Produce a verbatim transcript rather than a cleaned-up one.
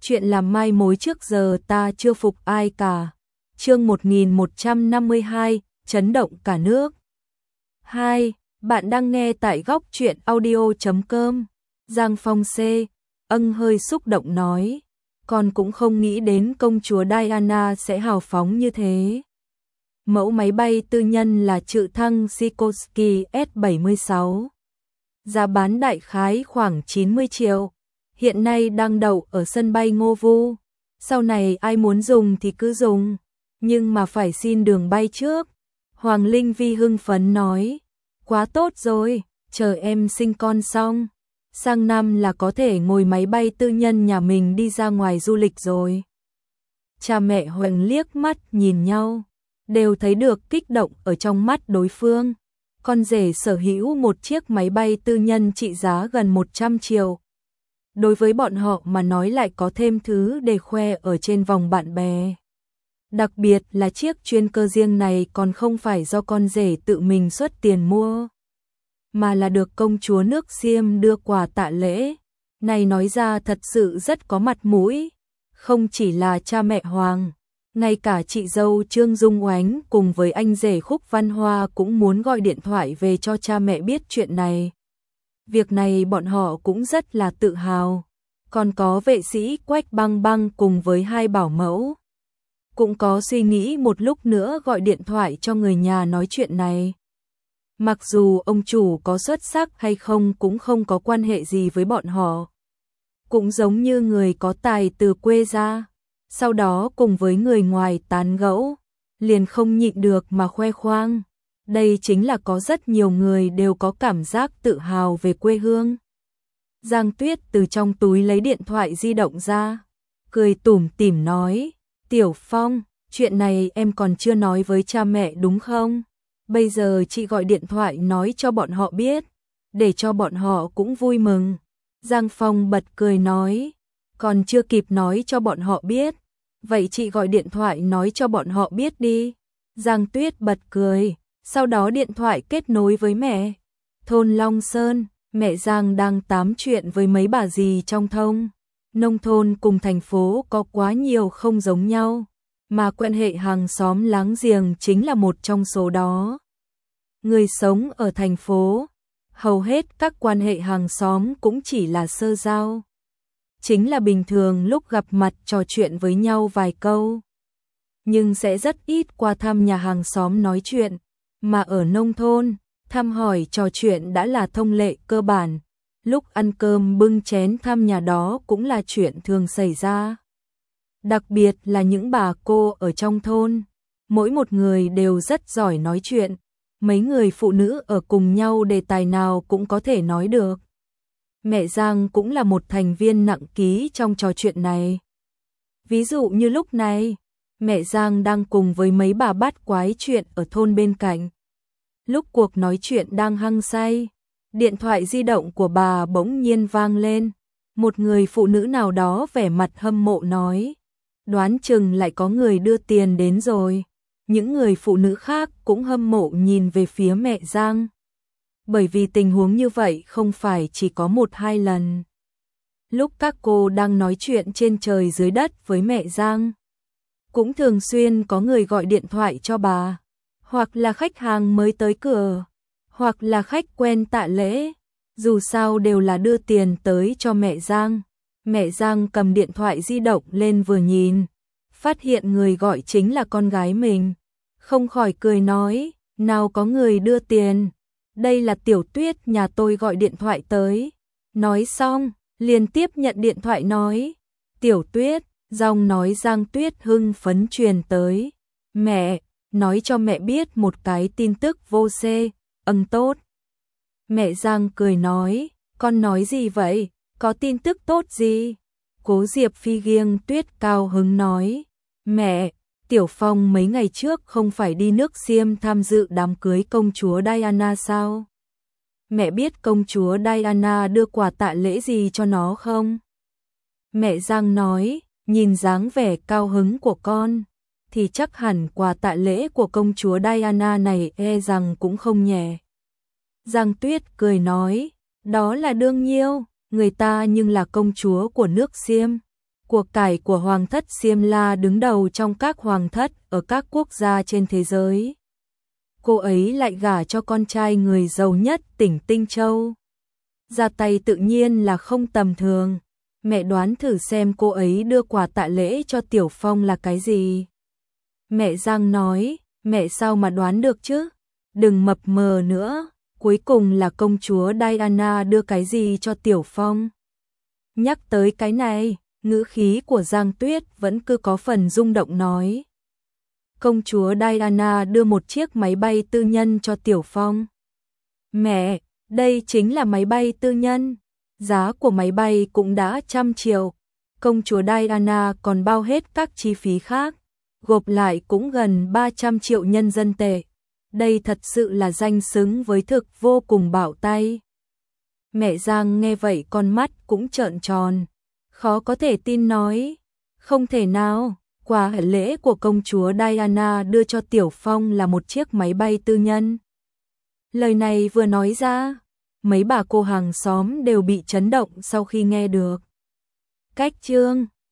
chuyện làm mai mối trước giờ ta chưa phục ai cả. Chương một nghìn một trăm năm mươi hai, chấn động cả nước. hai. Bạn đang nghe tại góc truyện audio chấm com. Giang Phong C. Ân hơi xúc động nói, con cũng không nghĩ đến công chúa Diana sẽ hào phóng như thế. Mẫu máy bay tư nhân là trực thăng Sikorsky S bảy mươi sáu. Giá bán đại khái khoảng chín mươi triệu. Hiện nay đang đậu ở sân bay Ngô Vu. Sau này ai muốn dùng thì cứ dùng, nhưng mà phải xin đường bay trước. Hoàng Linh Vi hưng phấn nói, quá tốt rồi, chờ em sinh con xong, sang năm là có thể ngồi máy bay tư nhân nhà mình đi ra ngoài du lịch rồi. Cha mẹ Huỳnh liếc mắt nhìn nhau, đều thấy được kích động ở trong mắt đối phương. Con rể sở hữu một chiếc máy bay tư nhân trị giá gần một trăm triệu. Đối với bọn họ mà nói lại có thêm thứ để khoe ở trên vòng bạn bè. Đặc biệt là chiếc chuyên cơ riêng này còn không phải do con rể tự mình xuất tiền mua, mà là được công chúa nước Xiêm đưa quà tạ lễ. Này nói ra thật sự rất có mặt mũi. Không chỉ là cha mẹ Hoàng, ngay cả chị dâu Trương Dung Oánh cùng với anh rể Khúc Văn Hoa cũng muốn gọi điện thoại về cho cha mẹ biết chuyện này. Việc này bọn họ cũng rất là tự hào. Còn có vệ sĩ Quách Băng Băng cùng với hai bảo mẫu, cũng có suy nghĩ một lúc nữa gọi điện thoại cho người nhà nói chuyện này. Mặc dù ông chủ có xuất sắc hay không cũng không có quan hệ gì với bọn họ. Cũng giống như người có tài từ quê ra, sau đó cùng với người ngoài tán gẫu, liền không nhịn được mà khoe khoang. Đây chính là có rất nhiều người đều có cảm giác tự hào về quê hương. Giang Tuyết từ trong túi lấy điện thoại di động ra, cười tủm tỉm nói, Tiểu Phong, chuyện này em còn chưa nói với cha mẹ đúng không? Bây giờ chị gọi điện thoại nói cho bọn họ biết, để cho bọn họ cũng vui mừng. Giang Phong bật cười nói, còn chưa kịp nói cho bọn họ biết, vậy chị gọi điện thoại nói cho bọn họ biết đi. Giang Tuyết bật cười, sau đó điện thoại kết nối với mẹ. Thôn Long Sơn, mẹ Giang đang tám chuyện với mấy bà dì trong thôn. Nông thôn cùng thành phố có quá nhiều không giống nhau, mà quan hệ hàng xóm láng giềng chính là một trong số đó. Người sống ở thành phố, hầu hết các quan hệ hàng xóm cũng chỉ là sơ giao. Chính là bình thường lúc gặp mặt trò chuyện với nhau vài câu, nhưng sẽ rất ít qua thăm nhà hàng xóm nói chuyện. Mà ở nông thôn, thăm hỏi trò chuyện đã là thông lệ cơ bản. Lúc ăn cơm bưng chén thăm nhà đó cũng là chuyện thường xảy ra. Đặc biệt là những bà cô ở trong thôn, mỗi một người đều rất giỏi nói chuyện. Mấy người phụ nữ ở cùng nhau đề tài nào cũng có thể nói được. Mẹ Giang cũng là một thành viên nặng ký trong trò chuyện này. Ví dụ như lúc này, mẹ Giang đang cùng với mấy bà bát quái chuyện ở thôn bên cạnh. Lúc cuộc nói chuyện đang hăng say, điện thoại di động của bà bỗng nhiên vang lên. Một người phụ nữ nào đó vẻ mặt hâm mộ nói, đoán chừng lại có người đưa tiền đến rồi. Những người phụ nữ khác cũng hâm mộ nhìn về phía mẹ Giang. Bởi vì tình huống như vậy không phải chỉ có một hai lần. Lúc các cô đang nói chuyện trên trời dưới đất với mẹ Giang, cũng thường xuyên có người gọi điện thoại cho bà. Hoặc là khách hàng mới tới cửa, hoặc là khách quen tạ lễ. Dù sao đều là đưa tiền tới cho mẹ Giang. Mẹ Giang cầm điện thoại di động lên vừa nhìn, phát hiện người gọi chính là con gái mình. Không khỏi cười nói, nào có người đưa tiền, đây là Tiểu Tuyết nhà tôi gọi điện thoại tới. Nói xong, liền tiếp nhận điện thoại nói, Tiểu Tuyết, giọng nói Giang Tuyết hưng phấn truyền tới. Mẹ, nói cho mẹ biết một cái tin tức vô xê, ân tốt. Mẹ Giang cười nói, con nói gì vậy, có tin tức tốt gì? Cố Diệp Phi nghiêng Tuyết cao hứng nói, mẹ, Tiểu Phong mấy ngày trước không phải đi nước Xiêm tham dự đám cưới công chúa Diana sao? Mẹ biết công chúa Diana đưa quà tạ lễ gì cho nó không? Mẹ Giang nói, nhìn dáng vẻ cao hứng của con, thì chắc hẳn quà tạ lễ của công chúa Diana này e rằng cũng không nhẹ. Giang Tuyết cười nói, đó là đương nhiêu, người ta nhưng là công chúa của nước Xiêm. Của cải của Hoàng thất Xiêm-la đứng đầu trong các hoàng thất ở các quốc gia trên thế giới. Cô ấy lại gả cho con trai người giàu nhất tỉnh Tinh Châu. Ra tay tự nhiên là không tầm thường. Mẹ đoán thử xem cô ấy đưa quà tạ lễ cho Tiểu Phong là cái gì? Mẹ Giang nói, mẹ sao mà đoán được chứ? Đừng mập mờ nữa, cuối cùng là công chúa Diana đưa cái gì cho Tiểu Phong? Nhắc tới cái này, ngữ khí của Giang Tuyết vẫn cứ có phần rung động nói. Công chúa Diana đưa một chiếc máy bay tư nhân cho Tiểu Phong. Mẹ, đây chính là máy bay tư nhân. Giá của máy bay cũng đã trăm triệu. Công chúa Diana còn bao hết các chi phí khác. Gộp lại cũng gần ba trăm triệu nhân dân tệ. Đây thật sự là danh xứng với thực vô cùng bảo tay. Mẹ Giang nghe vậy con mắt cũng trợn tròn. Khó có thể tin nói. Không thể nào, quà lễ của công chúa Diana đưa cho Tiểu Phong là một chiếc máy bay tư nhân. Lời này vừa nói ra, mấy bà cô hàng xóm đều bị chấn động sau khi nghe được. Cách chương